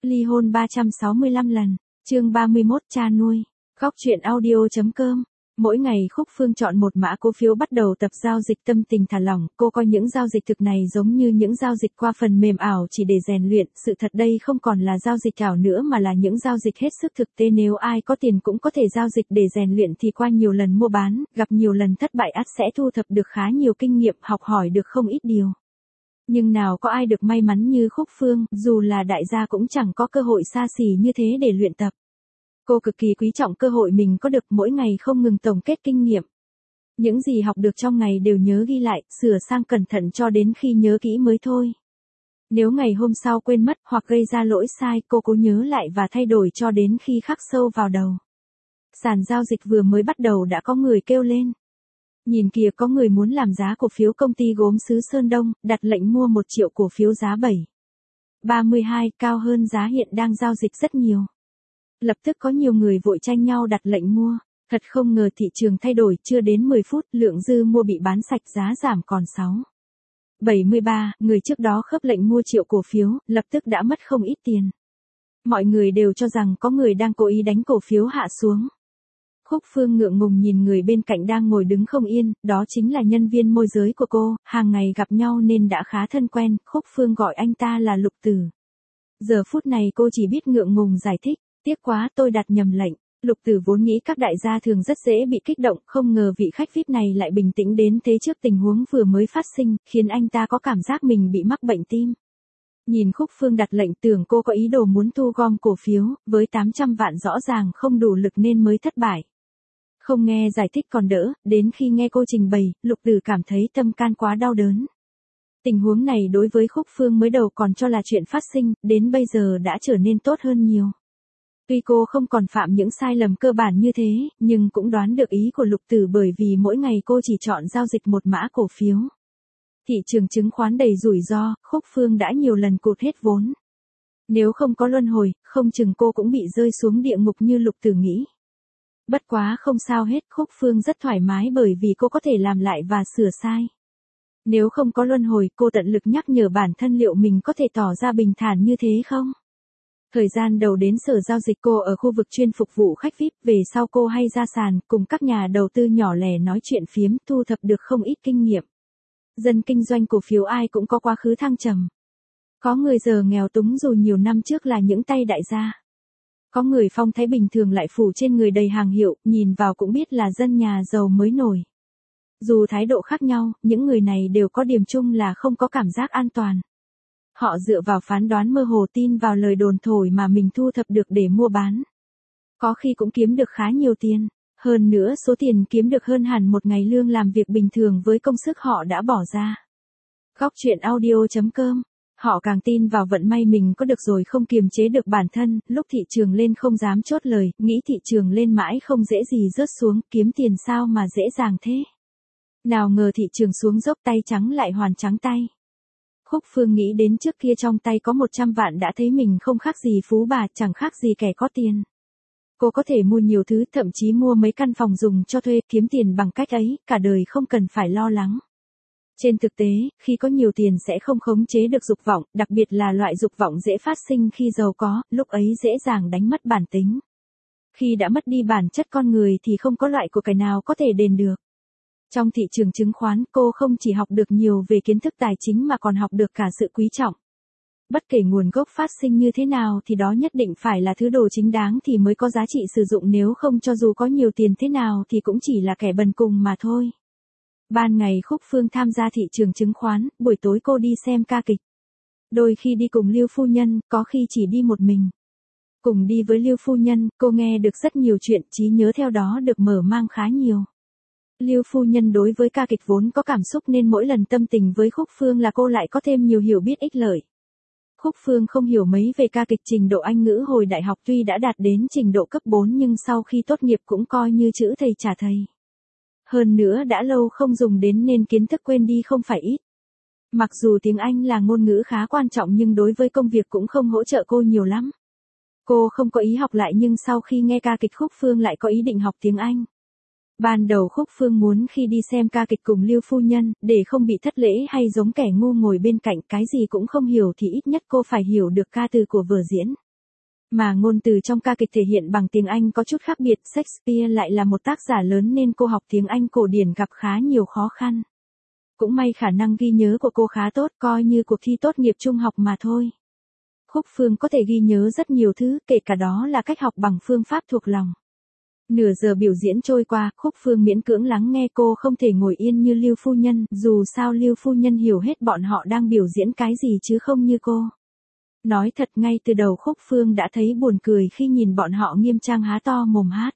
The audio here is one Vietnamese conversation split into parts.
Ly hôn 365 lần, chương 31 cha nuôi, góc chuyện audio.com. Mỗi ngày Khúc Phương chọn một mã cổ phiếu bắt đầu tập giao dịch tâm tình thả lỏng, cô coi những giao dịch thực này giống như những giao dịch qua phần mềm ảo chỉ để rèn luyện, sự thật đây không còn là giao dịch ảo nữa mà là những giao dịch hết sức thực tế, nếu ai có tiền cũng có thể giao dịch để rèn luyện thì qua nhiều lần mua bán, gặp nhiều lần thất bại ắt sẽ thu thập được khá nhiều kinh nghiệm, học hỏi được không ít điều. Nhưng nào có ai được may mắn như Khúc Phương, dù là đại gia cũng chẳng có cơ hội xa xỉ như thế để luyện tập. Cô cực kỳ quý trọng cơ hội mình có được, mỗi ngày không ngừng tổng kết kinh nghiệm. Những gì học được trong ngày đều nhớ ghi lại, sửa sang cẩn thận cho đến khi nhớ kỹ mới thôi. Nếu ngày hôm sau quên mất hoặc gây ra lỗi sai, cô cố nhớ lại và thay đổi cho đến khi khắc sâu vào đầu. Sàn giao dịch vừa mới bắt đầu đã có người kêu lên. Nhìn kìa, có người muốn làm giá cổ phiếu công ty gốm xứ Sơn Đông, đặt lệnh mua 1 triệu cổ phiếu giá 7,32, cao hơn giá hiện đang giao dịch rất nhiều. Lập tức có nhiều người vội tranh nhau đặt lệnh mua. Thật không ngờ thị trường thay đổi, chưa đến 10 phút, lượng dư mua bị bán sạch, giá giảm còn 6,73, người trước đó khớp lệnh mua triệu cổ phiếu, lập tức đã mất không ít tiền. Mọi người đều cho rằng có người đang cố ý đánh cổ phiếu hạ xuống. Khúc Phương ngượng ngùng nhìn người bên cạnh đang ngồi đứng không yên, đó chính là nhân viên môi giới của cô, hàng ngày gặp nhau nên đã khá thân quen, Khúc Phương gọi anh ta là Lục Tử. Giờ phút này cô chỉ biết ngượng ngùng giải thích, tiếc quá tôi đặt nhầm lệnh. Lục Tử vốn nghĩ các đại gia thường rất dễ bị kích động, không ngờ vị khách VIP này lại bình tĩnh đến thế trước tình huống vừa mới phát sinh, khiến anh ta có cảm giác mình bị mắc bệnh tim. Nhìn Khúc Phương đặt lệnh tưởng cô có ý đồ muốn thu gom cổ phiếu, với 800 vạn rõ ràng không đủ lực nên mới thất bại. Không nghe giải thích còn đỡ, đến khi nghe cô trình bày, Lục Tử cảm thấy tâm can quá đau đớn. Tình huống này đối với Khúc Phương mới đầu còn cho là chuyện phát sinh, đến bây giờ đã trở nên tốt hơn nhiều. Tuy cô không còn phạm những sai lầm cơ bản như thế, nhưng cũng đoán được ý của Lục Tử bởi vì mỗi ngày cô chỉ chọn giao dịch một mã cổ phiếu. Thị trường chứng khoán đầy rủi ro, Khúc Phương đã nhiều lần cụt hết vốn. Nếu không có luân hồi, không chừng cô cũng bị rơi xuống địa ngục như Lục Tử nghĩ. Bất quá không sao hết, Khúc Phương rất thoải mái bởi vì cô có thể làm lại và sửa sai. Nếu không có luân hồi, cô tận lực nhắc nhở bản thân liệu mình có thể tỏ ra bình thản như thế không? Thời gian đầu đến sở giao dịch cô ở khu vực chuyên phục vụ khách VIP, về sau cô hay ra sàn, cùng các nhà đầu tư nhỏ lẻ nói chuyện phiếm, thu thập được không ít kinh nghiệm. Dân kinh doanh cổ phiếu ai cũng có quá khứ thăng trầm. Có người giờ nghèo túng dù nhiều năm trước là những tay đại gia. Có người phong thái bình thường lại phủ trên người đầy hàng hiệu, nhìn vào cũng biết là dân nhà giàu mới nổi. Dù thái độ khác nhau, những người này đều có điểm chung là không có cảm giác an toàn. Họ dựa vào phán đoán mơ hồ tin vào lời đồn thổi mà mình thu thập được để mua bán. Có khi cũng kiếm được khá nhiều tiền. Hơn nữa số tiền kiếm được hơn hẳn một ngày lương làm việc bình thường với công sức họ đã bỏ ra. Góc chuyện audio.com. Họ càng tin vào vận may mình có được rồi không kiềm chế được bản thân, lúc thị trường lên không dám chốt lời, nghĩ thị trường lên mãi không dễ gì rớt xuống, kiếm tiền sao mà dễ dàng thế. Nào ngờ thị trường xuống dốc tay trắng lại hoàn trắng tay. Khúc Phương nghĩ đến trước kia trong tay có 100 vạn đã thấy mình không khác gì phú bà, chẳng khác gì kẻ có tiền. Cô có thể mua nhiều thứ, thậm chí mua mấy căn phòng dùng cho thuê, kiếm tiền bằng cách ấy, cả đời không cần phải lo lắng. Trên thực tế, khi có nhiều tiền sẽ không khống chế được dục vọng, đặc biệt là loại dục vọng dễ phát sinh khi giàu có, lúc ấy dễ dàng đánh mất bản tính. Khi đã mất đi bản chất con người thì không có loại của cải nào có thể đền được. Trong thị trường chứng khoán, cô không chỉ học được nhiều về kiến thức tài chính mà còn học được cả sự quý trọng. Bất kể nguồn gốc phát sinh như thế nào thì đó nhất định phải là thứ đồ chính đáng thì mới có giá trị sử dụng, nếu không cho dù có nhiều tiền thế nào thì cũng chỉ là kẻ bần cùng mà thôi. Ban ngày Khúc Phương tham gia thị trường chứng khoán, buổi tối cô đi xem ca kịch. Đôi khi đi cùng Lưu phu nhân, có khi chỉ đi một mình. Cùng đi với Lưu phu nhân, cô nghe được rất nhiều chuyện, trí nhớ theo đó được mở mang khá nhiều. Lưu phu nhân đối với ca kịch vốn có cảm xúc nên mỗi lần tâm tình với Khúc Phương là cô lại có thêm nhiều hiểu biết ích lợi. Khúc Phương không hiểu mấy về ca kịch, trình độ Anh ngữ hồi đại học tuy đã đạt đến trình độ cấp 4 nhưng sau khi tốt nghiệp cũng coi như chữ thầy trả thầy. Hơn nữa đã lâu không dùng đến nên kiến thức quên đi không phải ít. Mặc dù tiếng Anh là ngôn ngữ khá quan trọng nhưng đối với công việc cũng không hỗ trợ cô nhiều lắm. Cô không có ý học lại nhưng sau khi nghe ca kịch Khúc Phương lại có ý định học tiếng Anh. Ban đầu Khúc Phương muốn khi đi xem ca kịch cùng Lưu phu nhân, để không bị thất lễ hay giống kẻ ngu ngồi bên cạnh cái gì cũng không hiểu thì ít nhất cô phải hiểu được ca từ của vở diễn. Mà ngôn từ trong ca kịch thể hiện bằng tiếng Anh có chút khác biệt, Shakespeare lại là một tác giả lớn nên cô học tiếng Anh cổ điển gặp khá nhiều khó khăn. Cũng may khả năng ghi nhớ của cô khá tốt, coi như cuộc thi tốt nghiệp trung học mà thôi. Khúc Phương có thể ghi nhớ rất nhiều thứ, kể cả đó là cách học bằng phương pháp thuộc lòng. Nửa giờ biểu diễn trôi qua, Khúc Phương miễn cưỡng lắng nghe, cô không thể ngồi yên như Lưu phu nhân, dù sao Lưu phu nhân hiểu hết bọn họ đang biểu diễn cái gì chứ không như cô. Nói thật ngay từ đầu Khúc Phương đã thấy buồn cười khi nhìn bọn họ nghiêm trang há to mồm hát.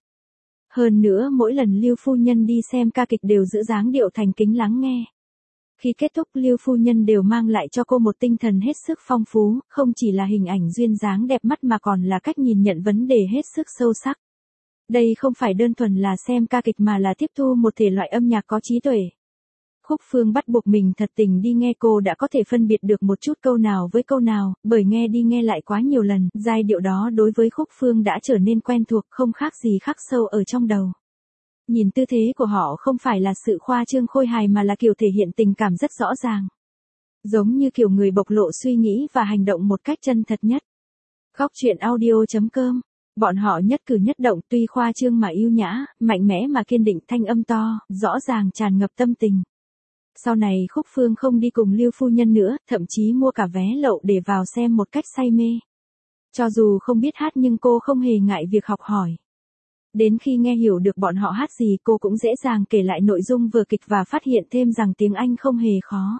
Hơn nữa mỗi lần Lưu phu nhân đi xem ca kịch đều giữ dáng điệu thành kính lắng nghe. Khi kết thúc Lưu phu nhân đều mang lại cho cô một tinh thần hết sức phong phú, không chỉ là hình ảnh duyên dáng đẹp mắt mà còn là cách nhìn nhận vấn đề hết sức sâu sắc. Đây không phải đơn thuần là xem ca kịch mà là tiếp thu một thể loại âm nhạc có trí tuệ. Khúc Phương bắt buộc mình thật tình đi nghe, cô đã có thể phân biệt được một chút câu nào với câu nào, bởi nghe đi nghe lại quá nhiều lần, giai điệu đó đối với Khúc Phương đã trở nên quen thuộc, không khác gì khắc sâu ở trong đầu. Nhìn tư thế của họ không phải là sự khoa trương khôi hài mà là kiểu thể hiện tình cảm rất rõ ràng. Giống như kiểu người bộc lộ suy nghĩ và hành động một cách chân thật nhất. Góc truyện audio.com. Bọn họ nhất cử nhất động tuy khoa trương mà yêu nhã, mạnh mẽ mà kiên định, thanh âm to, rõ ràng tràn ngập tâm tình. Sau này Khúc Phương không đi cùng Lưu phu nhân nữa, thậm chí mua cả vé lậu để vào xem một cách say mê. Cho dù không biết hát nhưng cô không hề ngại việc học hỏi. Đến khi nghe hiểu được bọn họ hát gì, cô cũng dễ dàng kể lại nội dung vở kịch và phát hiện thêm rằng tiếng Anh không hề khó.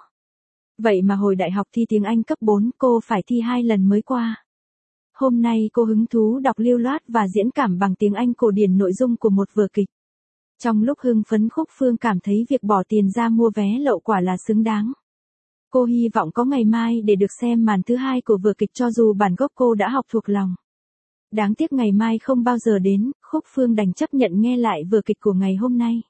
Vậy mà hồi đại học thi tiếng Anh cấp 4 cô phải thi 2 lần mới qua. Hôm nay cô hứng thú đọc lưu loát và diễn cảm bằng tiếng Anh cổ điển nội dung của một vở kịch. Trong lúc hưng phấn, Khúc Phương cảm thấy việc bỏ tiền ra mua vé lậu quả là xứng đáng. Cô hy vọng có ngày mai để được xem màn thứ 2 của vở kịch cho dù bản gốc cô đã học thuộc lòng. Đáng tiếc ngày mai không bao giờ đến, Khúc Phương đành chấp nhận nghe lại vở kịch của ngày hôm nay.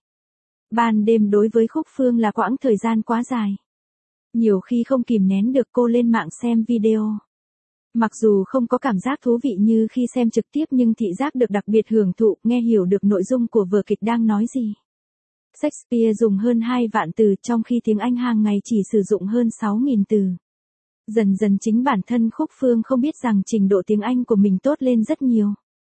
Ban đêm đối với Khúc Phương là quãng thời gian quá dài. Nhiều khi không kìm nén được cô lên mạng xem video. Mặc dù không có cảm giác thú vị như khi xem trực tiếp nhưng thị giác được đặc biệt hưởng thụ, nghe hiểu được nội dung của vở kịch đang nói gì. Shakespeare dùng hơn 2 vạn từ trong khi tiếng Anh hàng ngày chỉ sử dụng hơn 6.000 từ. Dần dần chính bản thân Khúc Phương không biết rằng trình độ tiếng Anh của mình tốt lên rất nhiều.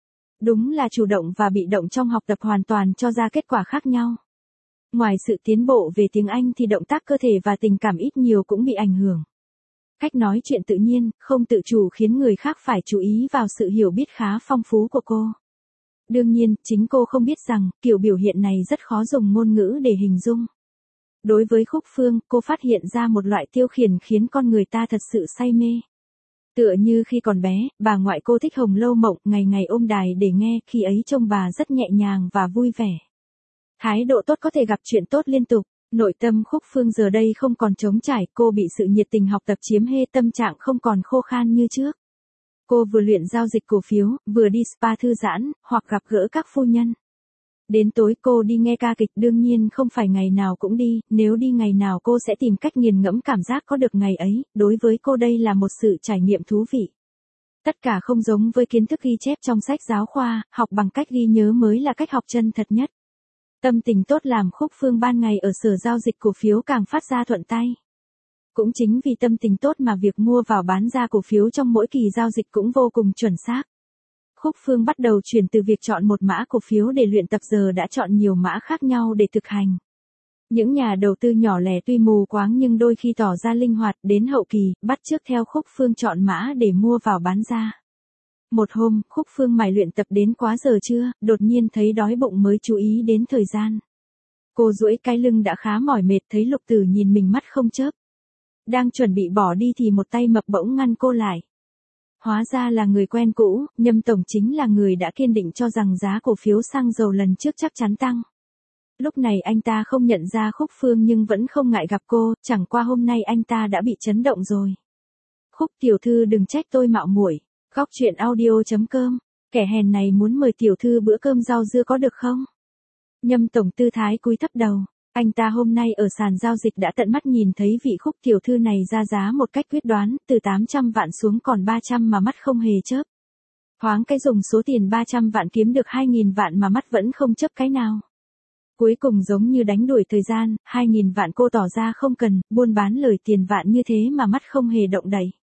Đúng là chủ động và bị động trong học tập hoàn toàn cho ra kết quả khác nhau. Ngoài sự tiến bộ về tiếng Anh thì động tác cơ thể và tình cảm ít nhiều cũng bị ảnh hưởng. Cách nói chuyện tự nhiên, không tự chủ khiến người khác phải chú ý vào sự hiểu biết khá phong phú của cô. Đương nhiên, chính cô không biết rằng, kiểu biểu hiện này rất khó dùng ngôn ngữ để hình dung. Đối với Khúc Phương, cô phát hiện ra một loại tiêu khiển khiến con người ta thật sự say mê. Tựa như khi còn bé, bà ngoại cô thích Hồng Lâu Mộng, ngày ngày ôm đài để nghe, khi ấy trông bà rất nhẹ nhàng và vui vẻ. Thái độ tốt có thể gặp chuyện tốt liên tục. Nội tâm Khúc Phương giờ đây không còn trống trải, cô bị sự nhiệt tình học tập chiếm hê, tâm trạng không còn khô khan như trước. Cô vừa luyện giao dịch cổ phiếu, vừa đi spa thư giãn, hoặc gặp gỡ các phu nhân. Đến tối cô đi nghe ca kịch, đương nhiên không phải ngày nào cũng đi, nếu đi ngày nào cô sẽ tìm cách nghiền ngẫm cảm giác có được ngày ấy, đối với cô đây là một sự trải nghiệm thú vị. Tất cả không giống với kiến thức ghi chép trong sách giáo khoa, học bằng cách ghi nhớ mới là cách học chân thật nhất. Tâm tình tốt làm Khúc Phương ban ngày ở sở giao dịch cổ phiếu càng phát ra thuận tay. Cũng chính vì tâm tình tốt mà việc mua vào bán ra cổ phiếu trong mỗi kỳ giao dịch cũng vô cùng chuẩn xác. Khúc Phương bắt đầu chuyển từ việc chọn một mã cổ phiếu để luyện tập giờ đã chọn nhiều mã khác nhau để thực hành. Những nhà đầu tư nhỏ lẻ tuy mù quáng nhưng đôi khi tỏ ra linh hoạt, đến hậu kỳ, bắt chước theo Khúc Phương chọn mã để mua vào bán ra. Một hôm, Khúc Phương mải luyện tập đến quá giờ trưa, đột nhiên thấy đói bụng mới chú ý đến thời gian. Cô duỗi cái lưng đã khá mỏi mệt, thấy Lục Tử nhìn mình mắt không chớp. Đang chuẩn bị bỏ đi thì một tay mập bỗng ngăn cô lại. Hóa ra là người quen cũ, Nhâm tổng chính là người đã kiên định cho rằng giá cổ phiếu xăng dầu lần trước chắc chắn tăng. Lúc này anh ta không nhận ra Khúc Phương nhưng vẫn không ngại gặp cô, chẳng qua hôm nay anh ta đã bị chấn động rồi. Khúc tiểu thư đừng trách tôi mạo muội. Góc truyện audio.com, kẻ hèn này muốn mời tiểu thư bữa cơm rau dưa có được không? Nhâm tổng tư thái cúi thấp đầu, anh ta hôm nay ở sàn giao dịch đã tận mắt nhìn thấy vị Khúc tiểu thư này ra giá một cách quyết đoán, từ 800 vạn xuống còn 300 mà mắt không hề chớp. Thoáng cái dùng số tiền 300 vạn kiếm được 2.000 vạn mà mắt vẫn không chớp cái nào. Cuối cùng giống như đánh đuổi thời gian, 2.000 vạn cô tỏ ra không cần, buôn bán lời tiền vạn như thế mà mắt không hề động đậy.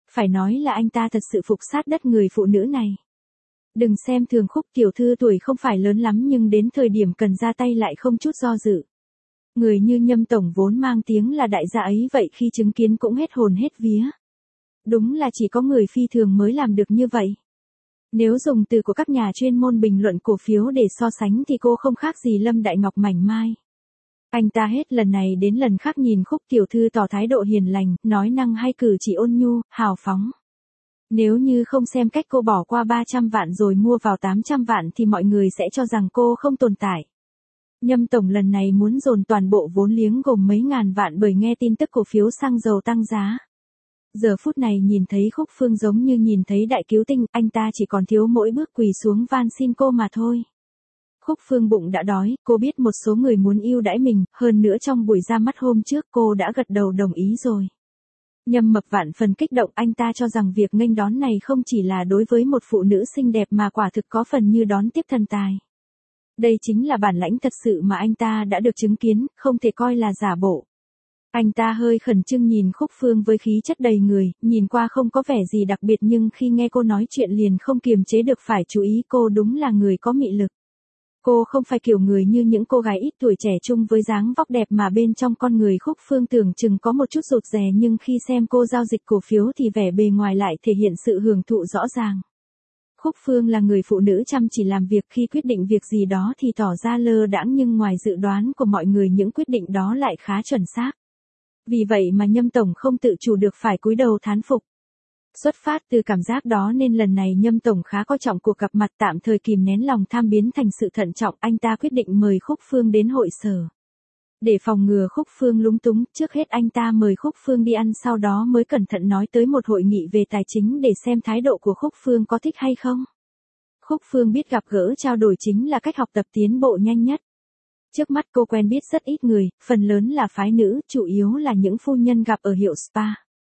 Phải nói là anh ta thật sự phục sát đất người phụ nữ này. Đừng xem thường Khúc tiểu thư tuổi không phải lớn lắm nhưng đến thời điểm cần ra tay lại không chút do dự. Người như Nhâm tổng vốn mang tiếng là đại gia ấy vậy khi chứng kiến cũng hết hồn hết vía. Đúng là chỉ có người phi thường mới làm được như vậy. Nếu dùng từ của các nhà chuyên môn bình luận cổ phiếu để so sánh thì cô không khác gì Lâm Đại Ngọc mảnh mai. Anh ta hết lần này đến lần khác nhìn Khúc tiểu thư tỏ thái độ hiền lành, nói năng hay cử chỉ ôn nhu, hào phóng. Nếu như không xem cách cô bỏ qua 300 vạn rồi mua vào 800 vạn thì mọi người sẽ cho rằng cô không tồn tại. Nhâm tổng lần này muốn dồn toàn bộ vốn liếng gồm mấy ngàn vạn bởi nghe tin tức cổ phiếu xăng dầu tăng giá. Giờ phút này nhìn thấy Khúc Phương giống như nhìn thấy đại cứu tinh, anh ta chỉ còn thiếu mỗi bước quỳ xuống van xin cô mà thôi. Khúc Phương bụng đã đói, cô biết một số người muốn ưu đãi mình, hơn nữa trong buổi ra mắt hôm trước cô đã gật đầu đồng ý rồi. Nhâm Mập vạn phần kích động, anh ta cho rằng việc nghênh đón này không chỉ là đối với một phụ nữ xinh đẹp mà quả thực có phần như đón tiếp thần tài. Đây chính là bản lãnh thật sự mà anh ta đã được chứng kiến, không thể coi là giả bộ. Anh ta hơi khẩn trương nhìn Khúc Phương với khí chất đầy người, nhìn qua không có vẻ gì đặc biệt nhưng khi nghe cô nói chuyện liền không kiềm chế được phải chú ý, cô đúng là người có mị lực. Cô không phải kiểu người như những cô gái ít tuổi trẻ trung với dáng vóc đẹp mà bên trong con người Khúc Phương tưởng chừng có một chút rụt rè, nhưng khi xem cô giao dịch cổ phiếu thì vẻ bề ngoài lại thể hiện sự hưởng thụ rõ ràng. Khúc Phương là người phụ nữ chăm chỉ làm việc, khi quyết định việc gì đó thì tỏ ra lơ đãng nhưng ngoài dự đoán của mọi người những quyết định đó lại khá chuẩn xác. Vì vậy mà Nhâm tổng không tự chủ được phải cúi đầu thán phục. Xuất phát từ cảm giác đó nên lần này Nhâm tổng khá coi trọng cuộc gặp mặt, tạm thời kìm nén lòng tham biến thành sự thận trọng, anh ta quyết định mời Khúc Phương đến hội sở. Để phòng ngừa Khúc Phương lúng túng, trước hết anh ta mời Khúc Phương đi ăn, sau đó mới cẩn thận nói tới một hội nghị về tài chính để xem thái độ của Khúc Phương có thích hay không. Khúc Phương biết gặp gỡ trao đổi chính là cách học tập tiến bộ nhanh nhất. Trước mắt cô quen biết rất ít người, phần lớn là phái nữ, chủ yếu là những phu nhân gặp ở hiệu spa.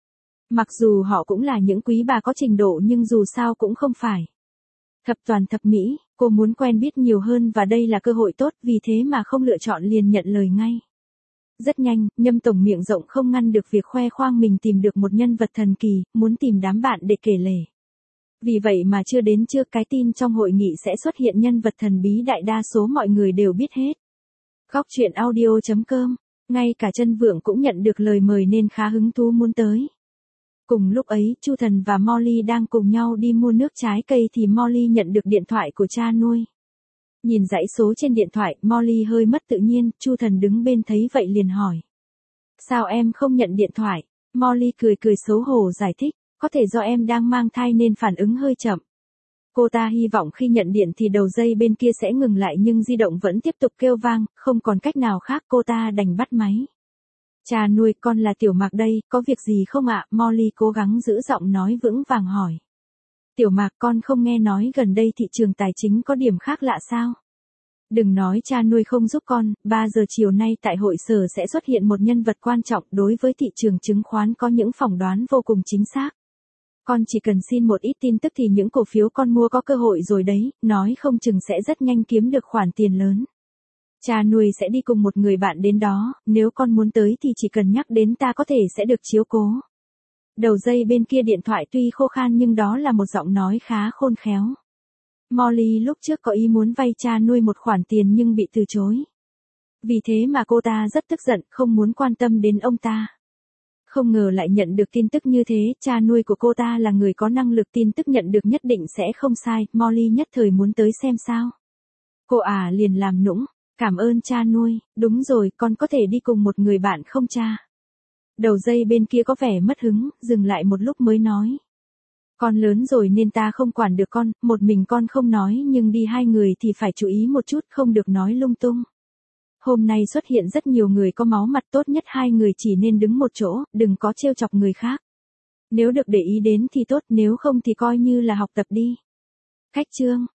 Mặc dù họ cũng là những quý bà có trình độ nhưng dù sao cũng không phải thập toàn thập mỹ, cô muốn quen biết nhiều hơn và đây là cơ hội tốt, vì thế mà không lựa chọn liền nhận lời ngay. Rất nhanh, Nhâm tổng miệng rộng không ngăn được việc khoe khoang mình tìm được một nhân vật thần kỳ, muốn tìm đám bạn để kể lể. Vì vậy mà chưa đến trưa cái tin trong hội nghị sẽ xuất hiện nhân vật thần bí đại đa số mọi người đều biết hết. Góc truyện audio.com, ngay cả Chân Vượng cũng nhận được lời mời nên khá hứng thú muốn tới. Cùng lúc ấy, Chu Thần và Molly đang cùng nhau đi mua nước trái cây thì Molly nhận được điện thoại của cha nuôi. Nhìn dãy số trên điện thoại, Molly hơi mất tự nhiên, Chu Thần đứng bên thấy vậy liền hỏi. Sao em không nhận điện thoại? Molly cười cười xấu hổ giải thích, có thể do em đang mang thai nên phản ứng hơi chậm. Cô ta hy vọng khi nhận điện thì đầu dây bên kia sẽ ngừng lại nhưng di động vẫn tiếp tục kêu vang, không còn cách nào khác cô ta đành bắt máy. Cha nuôi, con là Tiểu Mạc đây, có việc gì không ạ? Molly cố gắng giữ giọng nói vững vàng hỏi. Tiểu Mạc, con không nghe nói gần đây thị trường tài chính có điểm khác lạ sao? Đừng nói cha nuôi không giúp con, 3 giờ chiều nay tại hội sở sẽ xuất hiện một nhân vật quan trọng, đối với thị trường chứng khoán có những phỏng đoán vô cùng chính xác. Con chỉ cần xin một ít tin tức thì những cổ phiếu con mua có cơ hội rồi đấy, nói không chừng sẽ rất nhanh kiếm được khoản tiền lớn. Cha nuôi sẽ đi cùng một người bạn đến đó, nếu con muốn tới thì chỉ cần nhắc đến ta có thể sẽ được chiếu cố. Đầu dây bên kia điện thoại tuy khô khan nhưng đó là một giọng nói khá khôn khéo. Molly lúc trước có ý muốn vay cha nuôi một khoản tiền nhưng bị từ chối. Vì thế mà cô ta rất tức giận, không muốn quan tâm đến ông ta. Không ngờ lại nhận được tin tức như thế, cha nuôi của cô ta là người có năng lực, tin tức nhận được nhất định sẽ không sai, Molly nhất thời muốn tới xem sao. Cô liền làm nũng, cảm ơn cha nuôi, đúng rồi, con có thể đi cùng một người bạn không cha? Đầu dây bên kia có vẻ mất hứng, dừng lại một lúc mới nói. Con lớn rồi nên ta không quản được con, một mình con không nói nhưng đi 2 người thì phải chú ý một chút, không được nói lung tung. Hôm nay xuất hiện rất nhiều người có máu mặt, tốt nhất 2 người chỉ nên đứng một chỗ, đừng có trêu chọc người khác. Nếu được để ý đến thì tốt, nếu không thì coi như là học tập đi. Cách chương